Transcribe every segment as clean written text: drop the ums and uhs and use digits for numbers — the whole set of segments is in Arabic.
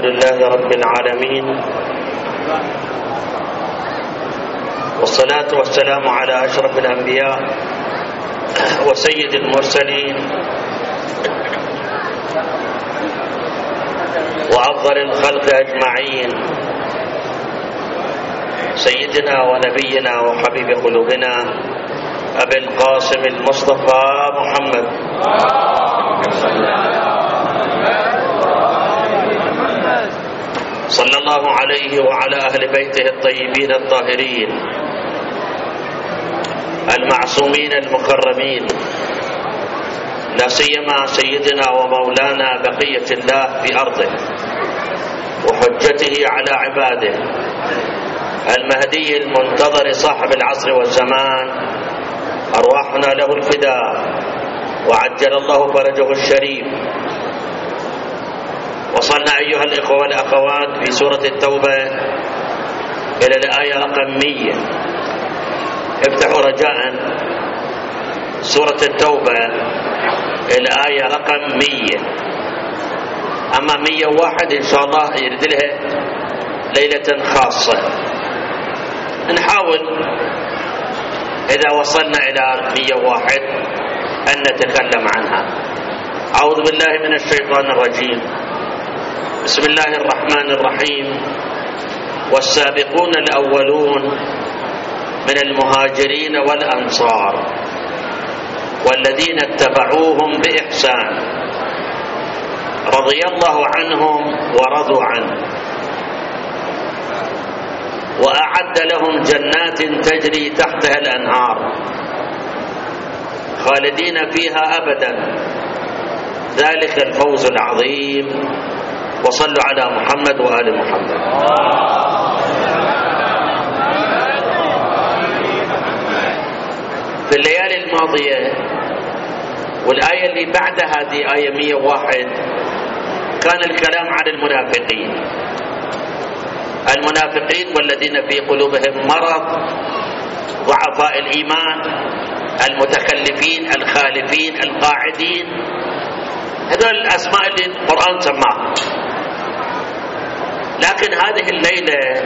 لله رب العالمين، والصلاة والسلام على أشرف الأنبياء وسيد المرسلين وأفضل الخلق أجمعين، سيدنا ونبينا وحبيب قلوبنا أبي القاسم المصطفى محمد صلى الله عليه وعلى أهل بيته الطيبين الطاهرين المعصومين المكرمين، لا سيما سيدنا ومولانا بقية الله في أرضه وحجته على عباده المهدي المنتظر صاحب العصر والزمان، أرواحنا له الفداء وعجل الله فرجه الشريف. وصلنا أيها الإخوة والأخوات في سورة التوبة إلى الآية رقم 100. افتحوا رجاء سورة التوبة الآية رقم 100. أما 101 إن شاء الله يرد لها ليلة خاصة، نحاول إذا وصلنا إلى 101 أن نتكلم عنها. أعوذ بالله من الشيطان الرجيم، بسم الله الرحمن الرحيم. والسابقون الأولون من المهاجرين والأنصار والذين اتبعوهم بإحسان رضي الله عنهم ورضوا عنه وأعد لهم جنات تجري تحتها الأنهار خالدين فيها أبدا، ذلك الفوز العظيم. وصلوا على محمد وآل محمد. في الليالي الماضية والآية اللي بعد هذه آية 101 كان الكلام عن المنافقين والذين في قلوبهم مرض، ضعفاء الإيمان، المتخلفين، الخالفين، القاعدين، هذول الأسماء اللي القرآن سماها. لكن هذه الليلة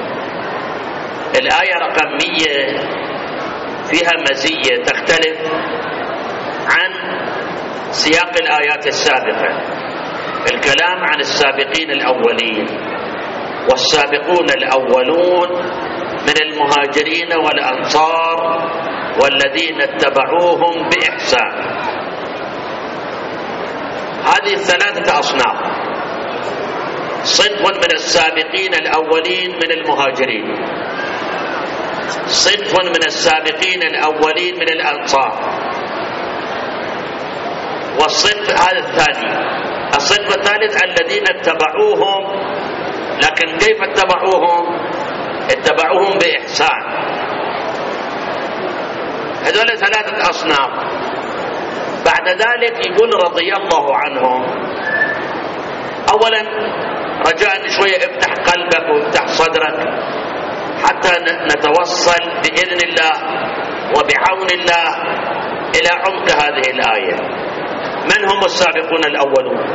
الآية رقم 100 فيها مزية تختلف عن سياق الآيات السابقة. الكلام عن السابقين الأولين، والسابقون الأولون من المهاجرين والأنصار والذين اتبعوهم بإحسان. هذه الثلاثة أصناف: صنف من السابقين الأولين من المهاجرين، صنف من السابقين الأولين من الأنصار، والصنف هذا الثاني. الصنف الثالث الذين اتبعوهم، لكن كيف اتبعوهم؟ اتبعوهم بإحسان. هذول ثلاثة أصناف. بعد ذلك يقول رضي الله عنهم. أولا رجاء شوية افتح قلبك وافتح صدرك حتى نتوصل بإذن الله وبعون الله إلى عمق هذه الآية. من هم السابقون الأولون؟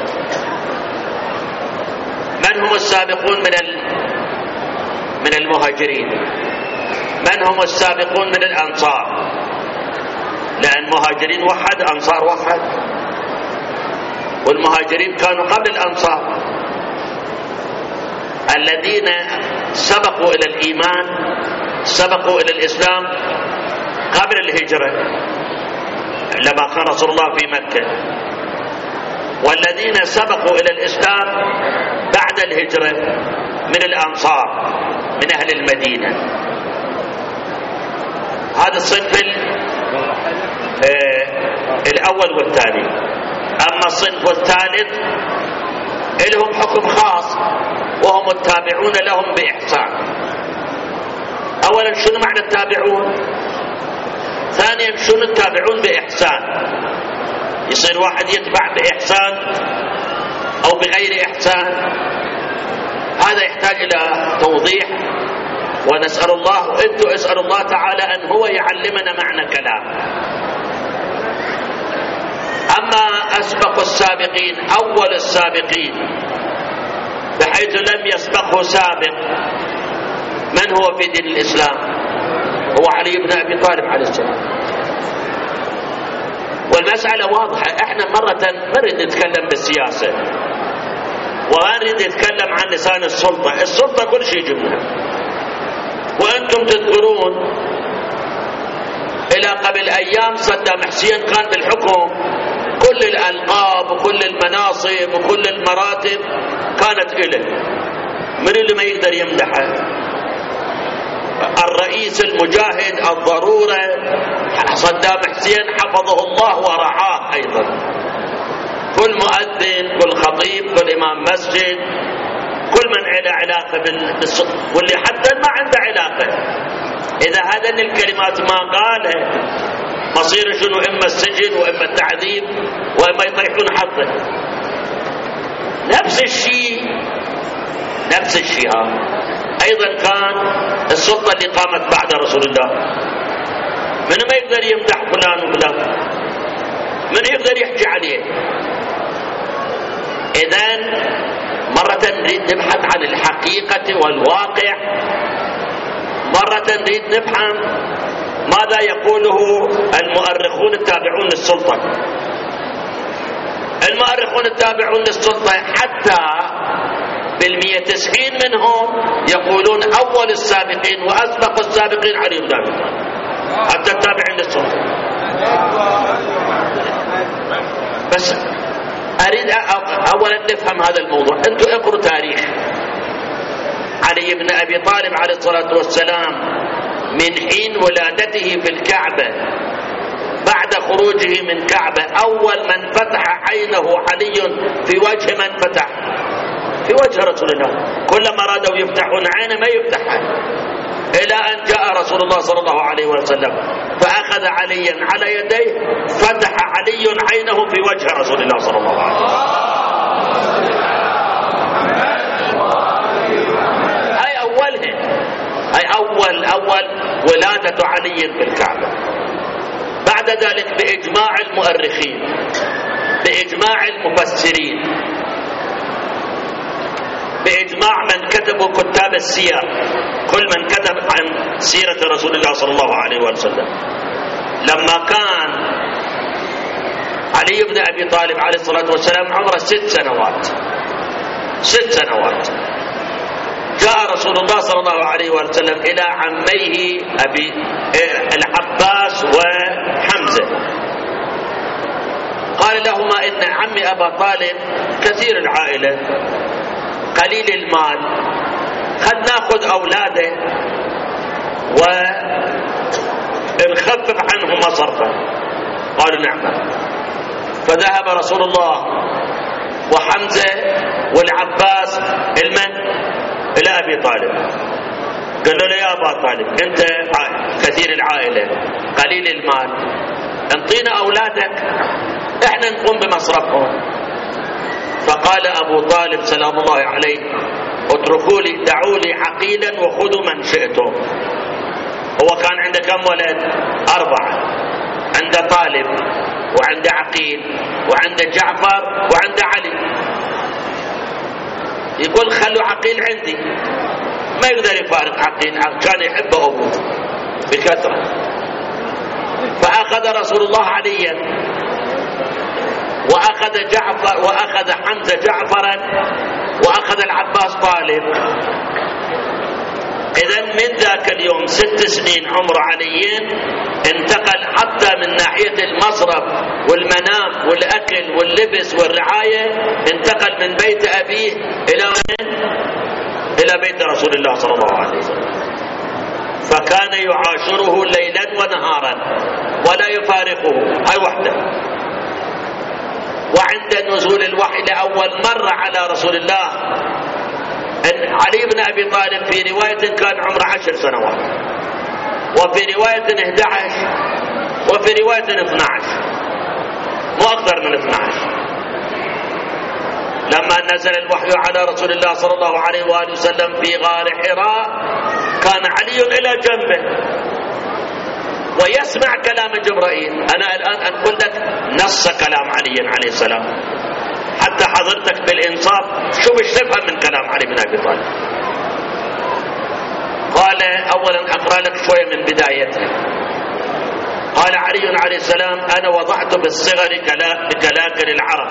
من هم السابقون من المهاجرين؟ من هم السابقون من الأنصار؟ لأن مهاجرين وحد، أنصار وحد، والمهاجرين كانوا قبل الأنصار. الذين سبقوا إلى الإيمان، سبقوا إلى الإسلام قبل الهجرة لما كان رسول الله في مكة، والذين سبقوا إلى الإسلام بعد الهجرة من الأنصار من أهل المدينة. هذا الصنف الأول والثاني. أما الصنف الثالث لهم حكم خاص وهم التابعون لهم بإحسان. أولا شنو معنى التابعون؟ ثانيا شنو التابعون بإحسان؟ يصير واحد يتبع بإحسان أو بغير إحسان؟ هذا يحتاج إلى توضيح، ونسأل الله وأنتم اسألوا الله تعالى أن هو يعلمنا معنى كلام. أما أسبق السابقين، أول السابقين بحيث لم يسبقه سابق. من هو في دين الإسلام؟ هو علي بن أبي طالب عليه السلام. والمسألة واضحة. احنا مرة ما نريد نتكلم بالسياسة وما نريد نتكلم عن لسان السلطة. السلطة كل شيء جبنا. وأنتم تذكرون إلى قبل أيام صدام حسين كان بالحكم، كل الألقاب وكل المناصب وكل المراتب كانت إله. من اللي ما يقدر يمدحه؟ الرئيس المجاهد الضرورة صدام حسين حفظه الله ورعاه. أيضا كل مؤذن، كل خطيب، كل إمام مسجد، كل من له علاقة واللي حتى ما عنده علاقة، إذا هذين الكلمات ما قالها مصيره شنو؟ إما السجن وإما التعذيب وإما يطيحون حظه. نفس الشيء أيضا كان السلطة اللي قامت بعد رسول الله. من ما يقدر يمدح فلان وفلان، من يقدر يحكي عليه. إذن مرة نريد نبحث عن الحقيقة والواقع، مرة نريد نفهم ماذا يقوله المؤرخون التابعون للسلطة. المؤرخون التابعون للسلطة حتى بال190 منهم يقولون أول السابقين وأسبق السابقين علي بن أبي طالب، حتى التابعين للسلطة. بس أريد أولا نفهم هذا الموضوع. أنتم اقروا تاريخ علي بن أبي طالب عليه الصلاة والسلام من حين ولادته في الكعبة، بعد خروجه من كعبة أول من فتح عينه علي في وجه من فتح؟ في وجه رسول الله. كلما رادوا يفتحون عينه ما يفتحها، إلى أن جاء رسول الله صلى الله عليه وسلم فأخذ عليا على يديه، فتح علي عينه في وجه رسول الله صلى الله عليه وسلم. هاي أول ولادة علي في الكعبة. بعد ذلك بإجماع المؤرخين، بإجماع المفسرين، بإجماع من كتبوا كتاب السير، كل من كتب عن سيرة رسول الله صلى الله عليه وسلم، لما كان علي بن أبي طالب عليه الصلاة والسلام عمره 6 سنوات جاء رسول الله صلى الله عليه وسلم إلى عميه أبي العباس وحمزة، قال لهما إن عمي أبا طالب كثير العائلة قليل المال، خل ناخذ أولاده ونخفف عنه مصرفه. قالوا نعم. فذهب رسول الله وحمزة والعباس إلى أبي طالب، قال له يا أبا طالب أنت كثير العائلة قليل المال، انطينا أولادك احنا نقوم بمصرفهم. فقال أبو طالب سلام الله عليه اتركوا لي، دعوا لي عقيلا وخذوا من شئتم. هو كان عنده كم ولد؟ 4. عنده طالب وعنده عقيل وعنده جعفر وعنده علي. يقول خلوا عقيل عندي، ما يقدر يفارق عقيل، كان يحب أبوه بكثرة. فأخذ رسول الله عليا وأخذ جعفر وأخذ حمزة جعفرا وأخذ العباس طالب. إذن من ذاك اليوم 6 سنين عمر علي انتقل حتى من ناحية المصرف والمنام والأكل واللبس والرعاية، انتقل من بيت أبيه إلى بيت رسول الله صلى الله عليه وسلم. فكان يعاشره ليلا ونهارا ولا يفارقه، هاي وحده. وعند نزول الوحي لأول مرة على رسول الله علي بن أبي طالب في رواية كان عمره 10 سنوات، وفي رواية 11، وفي رواية 12، مو أكثر من 12. لما نزل الوحي على رسول الله صلى الله عليه وآله وسلم في غار حراء كان علي إلى جنبه ويسمع كلام جبرائيل. أنا الآن أقول لك نص كلام علي عليه السلام حتى حضرتك بالإنصاف شو مش تفهم من كلام أولا أقرأ لك شوية من بدايتها. قال علي عليه السلام: أنا وضعت في الصغر بكلاكل العرب،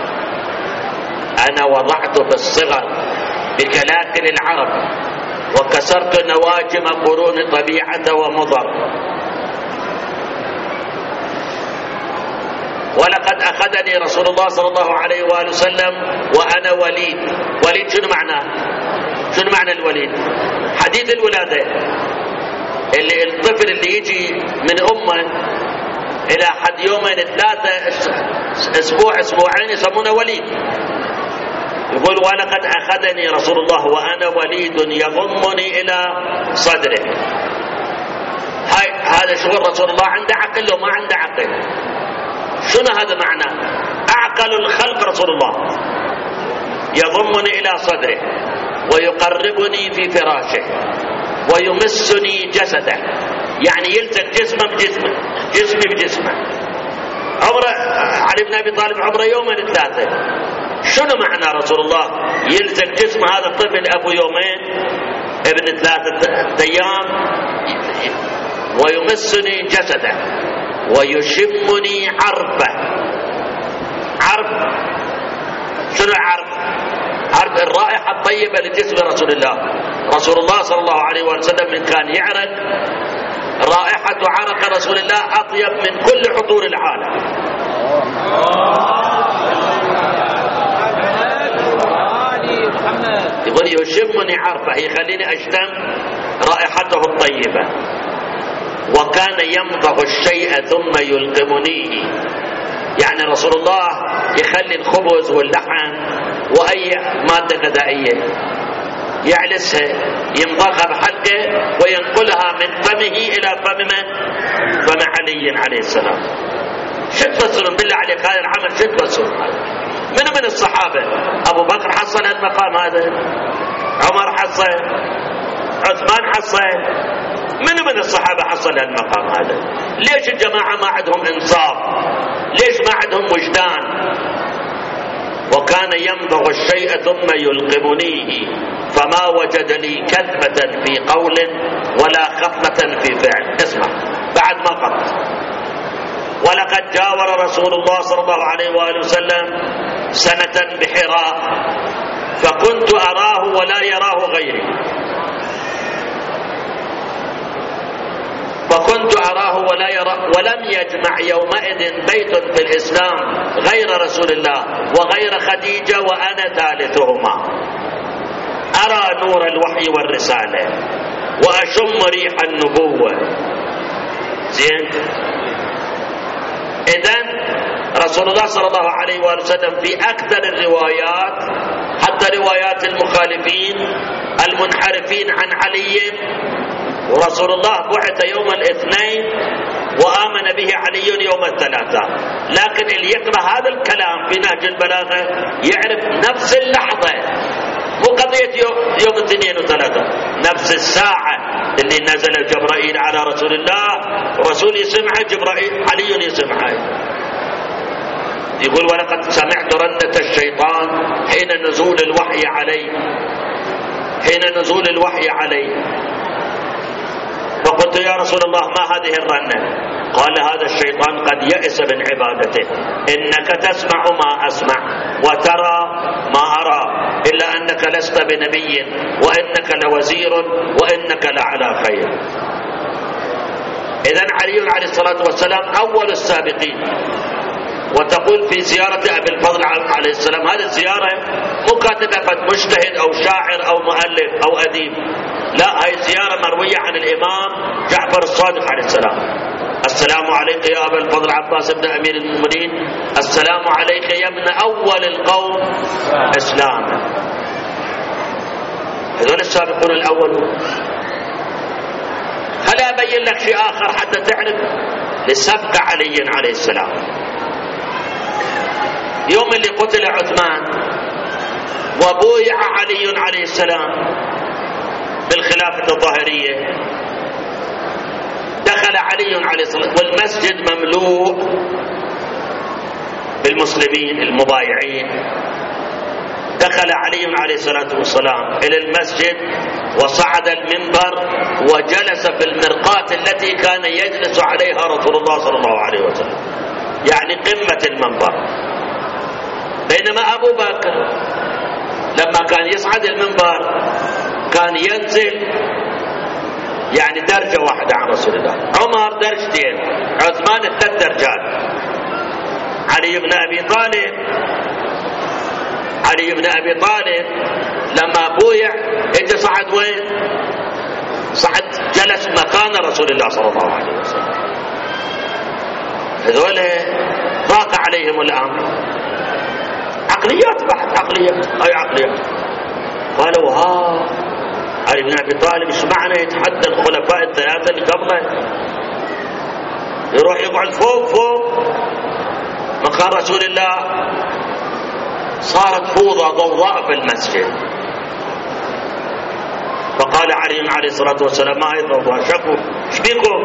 أنا وضعت في الصغر بكلاكل العرب، وكسرت نواجم قرون طبيعة ومضر، ولقد أخذني رسول الله صلى الله عليه وآله وسلم وأنا وليد. وليد شنو معناه؟ شنو معنى الوليد؟ حديث الولادة، اللي الطفل اللي يجي من أمه إلى حد يومين 3 أسبوع أسبوعين يسمونه وليد. يقول: ولقد أخذني رسول الله وأنا وليد يضمني إلى صدره. هذا شغل رسول الله، عنده عقل وما عنده عقل. شنو هذا معناه؟ أعقل الخلق رسول الله، يضمني إلى صدره ويقربني في فراشه ويمسني جسده، يعني يلزق جسمه بجسمه، جسمي بجسمه. عمره علي بن أبي طالب عمره يومين 3. شنو معنى رسول الله يلزق جسم هذا الطفل أبو يومين ابن 3 أيام ويمسني جسده ويشمني عرفه. عرف شنو عرف؟ عرف الرائحة الطيبة لجسم رسول الله. رسول الله صلى الله عليه وسلم من كان يعرق، رائحة عرق رسول الله أطيب من كل عطور العالم. يقول: يشمني عرفه، يخليني أشتم رائحته الطيبة. وكان يمضغ الشيء ثم يلقمنيه، يعني رسول الله يخلي الخبز واللحم وأي مادة غذائية يعلسها يمضغها بحلقه وينقلها من فمه إلى فم علي عليه السلام. شد تفسرون بالله عليك هذا العمل؟ شد تفسرون؟ من الصحابة؟ أبو بكر حصل المقام هذا، عمر حصل، عثمان حصل، من الصحابة حصل المقام هذا؟ ليش الجماعة ما عندهم إنصاف؟ ليش ما عندهم وجدان؟ وكان يمضغ الشيء ثم يلقمنيه فما وجد لي كذبة في قول ولا خطمة في فعل. اسمع بعد ما قط: ولقد جاور رسول الله صلى الله عليه وآله وسلم سنة بحراء فكنت أراه ولا يراه غيري، ولم يجمع يومئذ بيت في الإسلام غير رسول الله وغير خديجة وأنا ثالثهما. أرى نور الوحي والرسالة وأشم ريح النبوة. زين؟ إذن رسول الله صلى الله عليه وآله وسلم في أكثر الروايات، حتى روايات المخالفين المنحرفين عن علي، ورسول الله بعث يوم الاثنين وآمن به علي يوم الثلاثاء. لكن اللي يقرأ هذا الكلام في نهج البلاغة يعرف نفس اللحظة، مو قضية يوم الاثنين وثلاثة، نفس الساعة اللي نزل جبرائيل على رسول الله، رسول يسمعه، جبرائيل علي يسمعه. يقول: ولقد سمعت رنة الشيطان حين نزول الوحي علي، فقلت: يا رسول الله ما هذه الرنة؟ قال: هذا الشيطان قد يئس من عبادته، إنك تسمع ما أسمع وترى ما أرى، إلا أنك لست بنبي وإنك لوزير وإنك لعلى خير. إذن علي عليه الصلاة والسلام أول السابقين. وتقول في زيارة أبي الفضل عليه السلام، هذه الزيارة مو كاتبها مجتهد أو شاعر أو مؤلف أو أديب، لا، هاي زيارة مروية عن الإمام جعفر الصادق عليه السلام. السلام عليك يا أبا الفضل عباس بن أمير المؤمنين، السلام عليك يا ابن أول القوم إسلاما. هذول السابقون الأولون. خليني أبين لك شيء آخر حتى تعرف لسبق علي عليه السلام. يوم اللي قتل عثمان وبويع علي عليه السلام بالخلافة الظاهرية، دخل علي عليه السلام والمسجد مملوء بالمسلمين المبايعين، دخل علي عليه الصلاة والسلام إلى المسجد وصعد المنبر وجلس في المرقاة التي كان يجلس عليها رسول الله صلى الله عليه وسلم، يعني قمة المنبر. بينما أبو بكر لما كان يصعد المنبر كان ينزل يعني درجة واحدة عن رسول الله، عمر درجتين، عثمان 3 درجات. علي بن أبي طالب لما بويع اجى صعد وين؟ صعد جلس مكان رسول الله صلى الله عليه وسلم. هذول ضاق عليهم الأمر، عقليات بحت، عقليات. قالوا علي بن أبي طالب ايش معنى يتحدى الخلفاء الثلاثة اللي قبله، يروح يقعد فوق مقام رسول الله. صارت فوضى ضوضاء في المسجد. فقال علي عليه الصلاة والسلام ما هي ضوضاء؟ شكوا ايش بيكم؟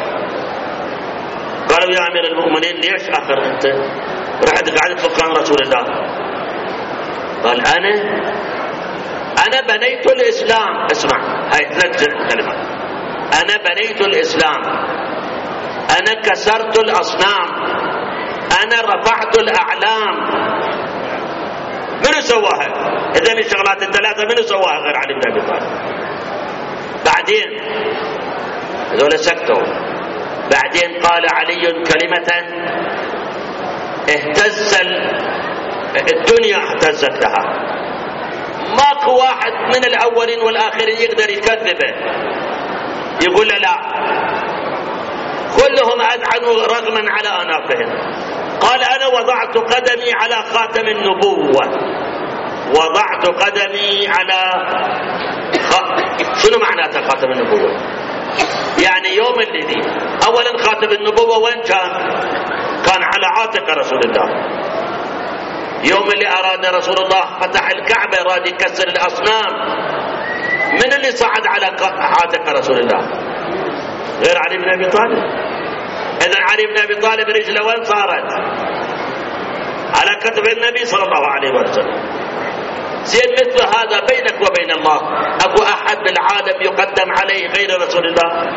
قالوا يا أمير المؤمنين ليش آخر أنت رحت قعدت في مقام رسول الله؟ قال أنا بنيت الإسلام. اسمع هاي 3 كلمات. أنا بنيت الإسلام، أنا كسرت الأصنام، أنا رفعت الأعلام. منو سواها؟ إذا من الشغلات الثلاثة منو سواها غير علي بن أبي طالب؟ بعدين هذول سكتوا. بعدين قال علي كلمة اهتز الدنيا، اهتزت لها. ماكو واحد من الأولين والآخرين يقدر يكذبه، يقول له لا، كلهم أذعنوا رغما على أنافهم. قال أنا وضعت قدمي على خاتم النبوة، وضعت قدمي على شنو معناته خاتم النبوة؟ يعني يوم الذي أولا خاتم النبوة وين كان على عاتق رسول الله. يوم اللي أراد رسول الله فتح الكعبة أراد يكسر الأصنام، من اللي صعد على عاتق رسول الله غير علي بن أبي طالب؟ إذن علي بن أبي طالب رجله وين صارت؟ على كتف النبي صلى الله عليه وسلم. زين مثل هذا بينك وبين الله أكو أحد بالعالم يقدم عليه غير رسول الله؟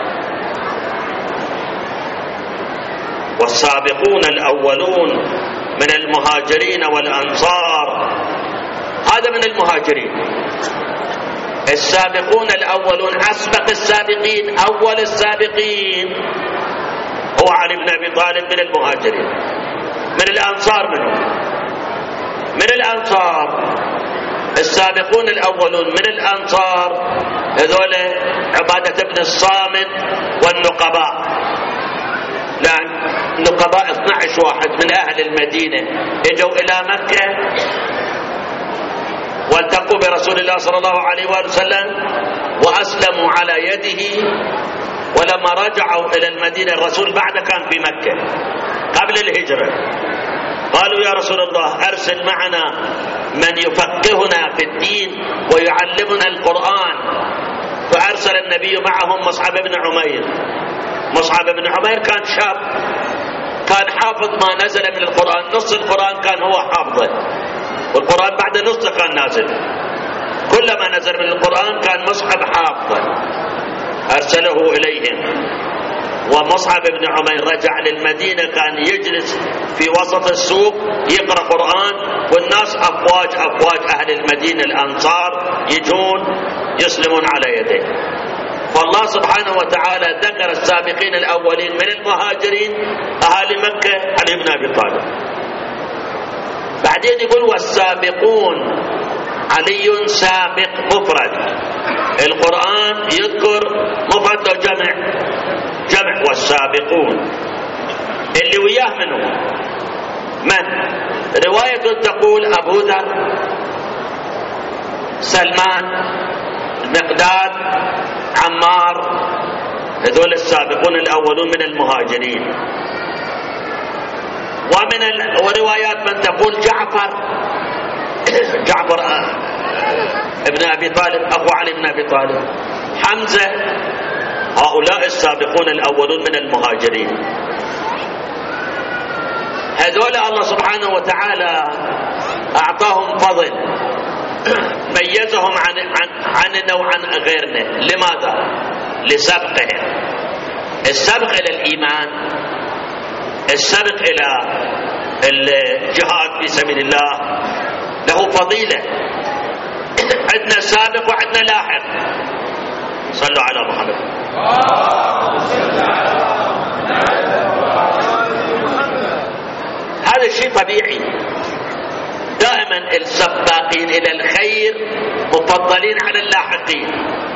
والسابقون الأولون من المهاجرين والأنصار، هذا من المهاجرين. السابقون الأولون أسبق السابقين، أول السابقين هو علي بن أبي طالب من المهاجرين. من الأنصار من الأنصار السابقون الأولون من الأنصار هذول عبادة بن الصامت والنقباء. لأن النقباء 12 واحد من أهل المدينة اجوا إلى مكة والتقوا برسول الله صلى الله عليه وسلم وأسلموا على يده. ولما رجعوا إلى المدينة الرسول بعد كان في مكة قبل الهجرة، قالوا يا رسول الله أرسل معنا من يفقهنا في الدين ويعلمنا القرآن. فأرسل النبي معهم مصعب بن عمير. مصعب بن عمير كان شاب، كان حافظ ما نزل من القرآن، نص القرآن كان هو حافظه، والقرآن بعد نصه كان نازل. كلما نزل من القرآن كان مصعب حافظه، أرسله إليهم. ومصعب بن عمير رجع للمدينة كان يجلس في وسط السوق يقرأ قرآن، والناس أفواج أهل المدينة الأنصار يجون يسلمون على يديه. فالله سبحانه وتعالى ذكر السابقين الأولين من المهاجرين أهل مكة علي بن أبي طالب. بعدين يقول والسابقون، علي سابق مفرد، القرآن يذكر مفرد وجمع، والسابقون اللي وياه من رواية تقول أبو ذر، سلمان، المقداد، عمار، هذول السابقون الأولون من المهاجرين. وروايات من تقول جعفر ابن أبي طالب أبو علي بن أبي طالب، حمزة، هؤلاء السابقون الأولون من المهاجرين. هذول الله سبحانه وتعالى أعطاهم فضل، ميزهم عننا وعن غيرنا. لماذا؟ لسبقهم، السبق إلى الإيمان، السبق إلى الجهاد في سبيل الله له فضيلة. عندنا سابق وعندنا لاحق. صلوا على محمد. هذا الشيء طبيعي. دائما السباقين إلى الخير مفضلين على اللاحقين،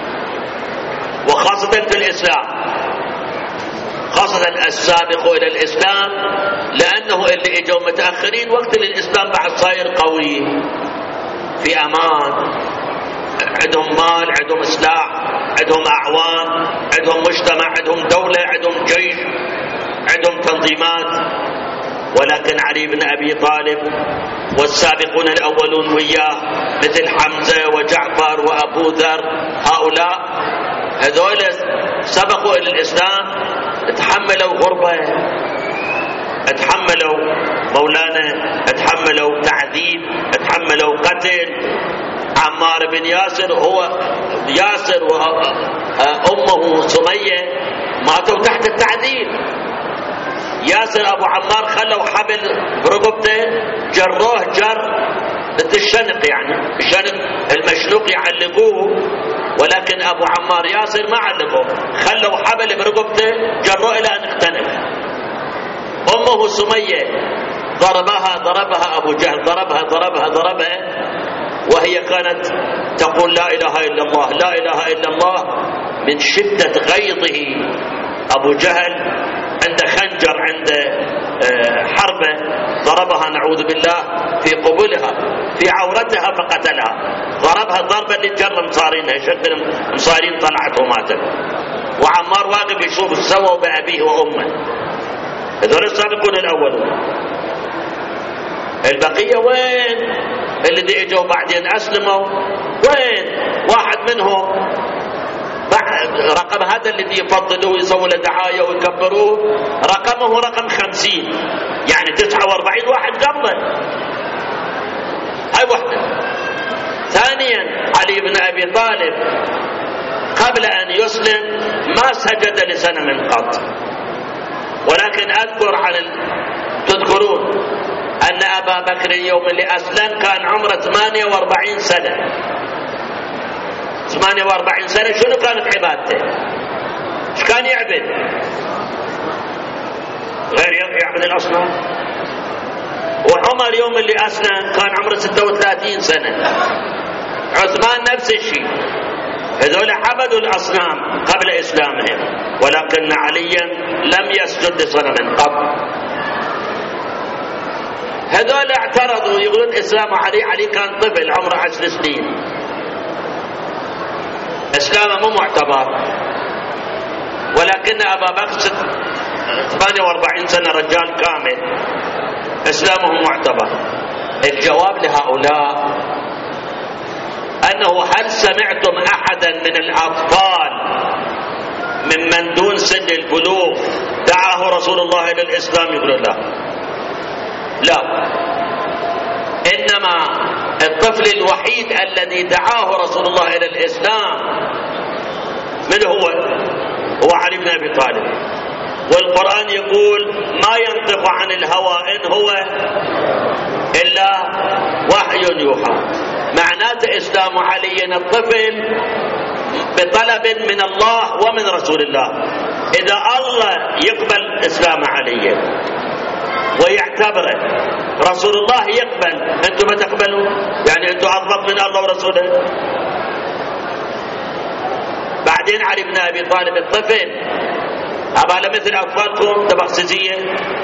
وخاصة في الإسلام، خاصة السابق إلى الإسلام، لأنه اللي اجوا متأخرين وقت الإسلام بعد صاير قوي في أمان، عندهم مال، عندهم سلاح، عندهم أعوان، عندهم مجتمع، عندهم دولة، عندهم جيش، عندهم تنظيمات. ولكن علي بن أبي طالب والسابقون الأولون وياه مثل حمزة وجعفر وأبو ذر، هؤلاء هذول سبقوا إلى الإسلام، تحملوا غربة، تحملوا مولانا، تحملوا تعذيب، تحملوا قتل. عمار بن ياسر، هو ياسر وأمه سمية ماتوا تحت التعذيب. ياسر أبو عمار خلوا حبل برقبته جروه جر مثل الشنق، يعني الشنق المشنوق يعلقوه، ولكن أبو عمار ياسر ما علقوه، خلوا حبل برقبته جروه إلى أن اختنق. أمه سمية ضربها أبو جهل، ضربها وهي كانت تقول لا إله إلا الله، لا إله إلا الله. من شدة غيظه أبو جهل عند خنجر، عند حربة، ضربها نعوذ بالله في قبلها، في عورتها فقتلها. ضربها ضربا للجر مصارينها، شكل مصارين طلعت وماتت. وعمار واقف يشوف سووا بأبيه وأمه. هذول السابقون الأولون. البقية وين؟ اللي اجوا بعدين أسلموا وين؟ واحد منهم رقم هذا الذي يفضلوه يسووا له دعاية ويكبروه، رقمه رقم 50، يعني 49 واحد قبله. هاي واحدة. ثانيا علي بن أبي طالب قبل أن يسلم ما سجد لصنم قط، ولكن أذكر تذكرون أن أبا بكر يوم اللي أسلم كان عمره 48 سنة. 48 سنة شنو كانت عبادته؟ ايش كان يعبد؟ غير يعبد الأصنام. وعمر يوم اللي أسلم كان عمره 36 سنة. عثمان نفس الشيء. هذول عبدوا الأصنام قبل إسلامهم، ولكن عليا لم يسجد لصنم قط. هذول اعترضوا يقولون إسلام علي كان طفل عمره 10 سنين، إسلامه مو معتبر. ولكن أبا بكر 48 سنة رجال كامل، إسلامه معتبر. الجواب لهؤلاء أنه هل سمعتم أحدا من الأطفال ممن دون سن البلوغ دعاه رسول الله إلى الإسلام؟ يقولون لا. إنما الطفل الوحيد الذي دعاه رسول الله إلى الإسلام من هو علي بن أبي طالب. والقرآن يقول ما ينطق عن الهوى إن هو إلا وحي يوحى. معناته إسلام علي الطفل بطلب من الله ومن رسول الله. إذا الله يقبل إسلام علي ويعتبره، رسول الله يقبل، أنتم ما تقبلوا؟ يعني أنتم أضبط من الله ورسوله. بعدين علي بن أبي طالب الطفل أبا مثل أطفالكم تبخسزية.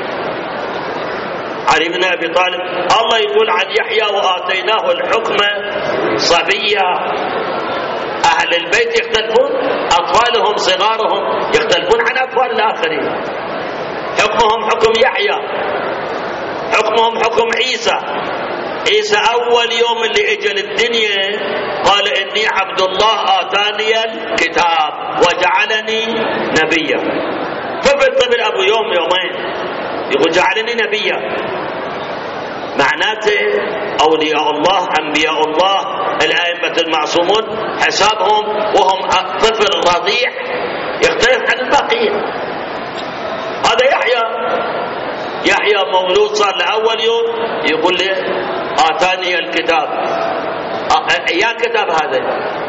علي بن أبي طالب الله يقول عن يحيى وآتيناه الحكم صبيا. أهل البيت يختلفون، أطفالهم صغارهم يختلفون عن أطفال الآخرين. حكمهم حكم يحيى، حكمهم حكم عيسى. عيسى أول يوم اللي اجى للدنيا قال إني عبد الله آتاني الكتاب وجعلني نبيا. طفل أبو يوم يومين يقول جعلني نبيا. معناته أولياء الله أنبياء الله الأئمة المعصومون حسابهم وهم طفل رضيع يختلف عن الباقيين. هذا يحيى مولود صار لأول يوم يقول لي آتاني الكتاب. يا كتاب هذا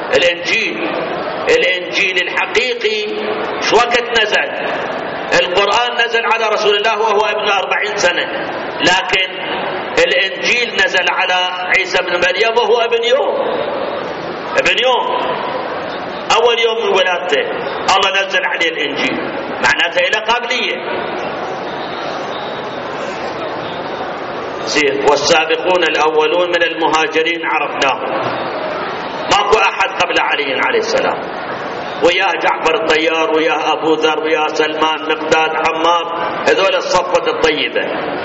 الإنجيل الحقيقي شو وقت نزل؟ القرآن نزل على رسول الله وهو ابن 40 سنة، لكن الإنجيل نزل على عيسى بن مريم وهو ابن يوم أول يوم من ولادته الله نزل عليه الإنجيل، معناته إلى قابلية. والسابقون الأولون من المهاجرين عرفناهم، ماكو أحد قبل علي عليه السلام، وياه جعفر الطيار وياه أبو ذر وياه سلمان مقداد عمار، هذول الصفة الطيبة.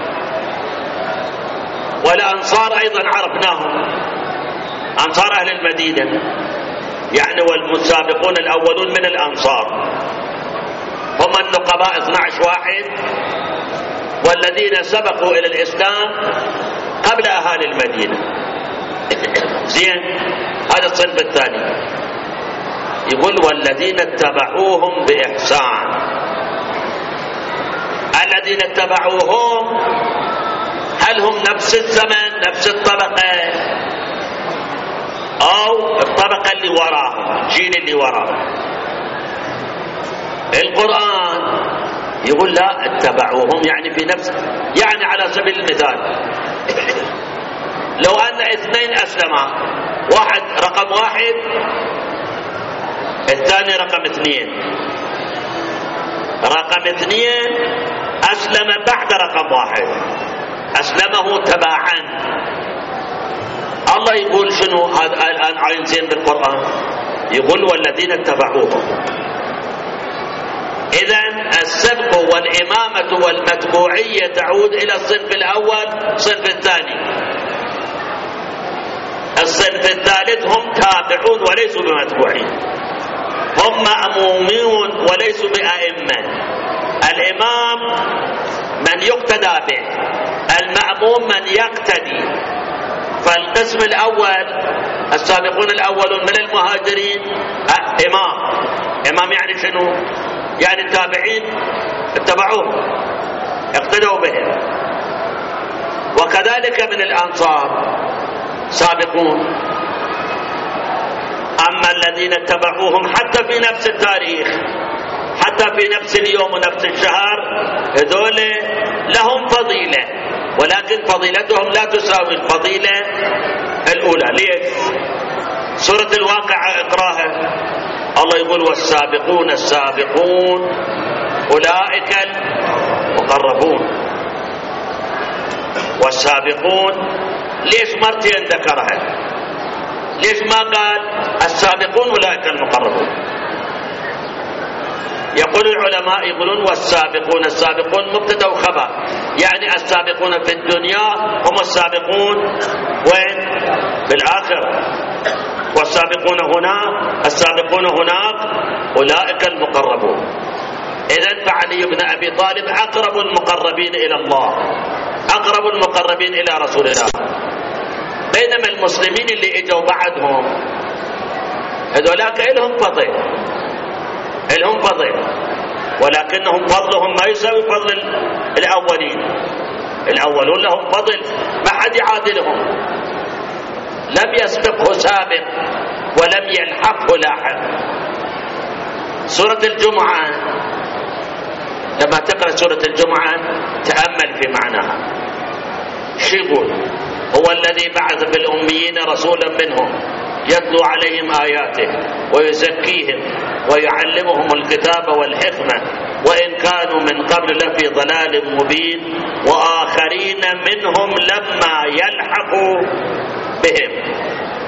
والأنصار أيضا عرفناهم، أنصار أهل المدينة يعني، والمسابقون الأولون من الأنصار هم النقباء 12 واحد، والذين سبقوا إلى الإسلام قبل أهالي المدينة. زين، هذا الصنف الثاني. يقول والذين اتبعوهم بإحسان. الذين اتبعوهم هل هم نفس الزمن نفس الطبقة أو الطبقة اللي وراهم الجيل اللي وراهم؟ القرآن يقول لا، اتبعوهم يعني في نفس، يعني على سبيل المثال لو أن 2 أسلما، واحد رقم 1 الثاني رقم 2، رقم 2 أسلم بعد رقم 1، أسلمه تباعا. الله يقول شنو هذا الآن عين زين بالقرآن؟ يقول والذين اتبعوهم. إذن السبق والإمامة والمتبوعية تعود إلى الصنف الأول الصنف الثاني. الصنف الثالث هم تابعون وليسوا بمتبوعين، هم مأمومون وليسوا بأئمة. الإمام من يقتدى به، المأموم من يقتدي. فالقسم الأول السابقون الأولون من المهاجرين إمام يعني شنو؟ يعني التابعين اتبعوه اقتدوا بهم. وكذلك من الأنصار سابقون. أما الذين اتبعوهم حتى في نفس التاريخ، حتى في نفس اليوم ونفس الشهر، هذول لهم فضيلة، ولكن فضيلتهم لا تساوي الفضيلة الأولى. ليش؟ سورة الواقعة اقراها، الله يقول والسابقون السابقون أولئك المقربون. والسابقون ليش مرتين ذكرها؟ ليش ما قال السابقون أولئك المقربون؟ يقول العلماء يقولون والسابقون، السابقون مبتدا وخبر، يعني السابقون في الدنيا هم السابقون وين؟ في الآخرة. والسابقون هنا السابقون هناك أولئك المقربون. إذن فعلي بن أبي طالب أقرب المقربين إلى الله، أقرب المقربين إلى رسول الله. بينما المسلمين اللي اجوا بعدهم هذولاك إلهم فضل، ولكنهم فضلهم ما يساوي فضل الأولين. الأولون لهم فضل ما حد يعادلهم، لم يسبقه سابق ولم يلحقه لاحق. سورة الجمعة لما تقرأ سورة الجمعة تأمل في معناها. شو يقول؟ هو الذي بعث في الأميين رسولا منهم يتلو عليهم آياته ويزكيهم ويعلمهم الكتاب والحكمة وإن كانوا من قبل لفي ضلال مبين وآخرين منهم لما يلحقوا بهم.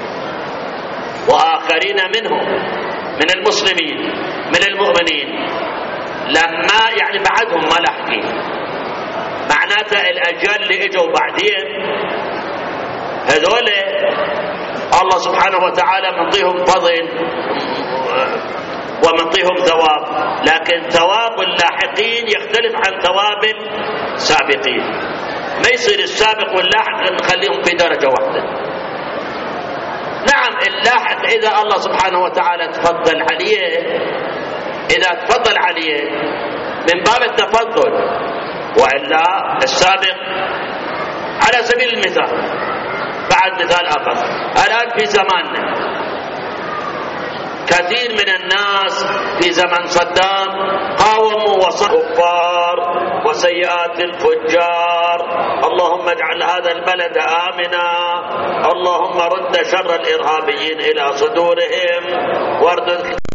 وآخرين منهم من المسلمين من المؤمنين لما يعني بعدهم ما لحقين، معناته الأجيال اللي اجوا بعدين هذول الله سبحانه وتعالى منطيهم فضل ومنطيهم ثواب، لكن ثواب اللاحقين يختلف عن ثواب السابقين. ما يصير السابق واللاحق نخليهم في درجة واحدة. نعم اللاحق إذا الله سبحانه وتعالى تفضل عليه، إذا تفضل عليه من باب التفضل، وإلا السابق على سبيل المثال. بعد مثال آخر، الآن في زماننا كثير من الناس في زمن صدام قاوموا وصفوا الكفار وسيئات الفجار. اللهم اجعل هذا البلد آمنا، اللهم رد شر الإرهابيين إلى صدورهم، وارد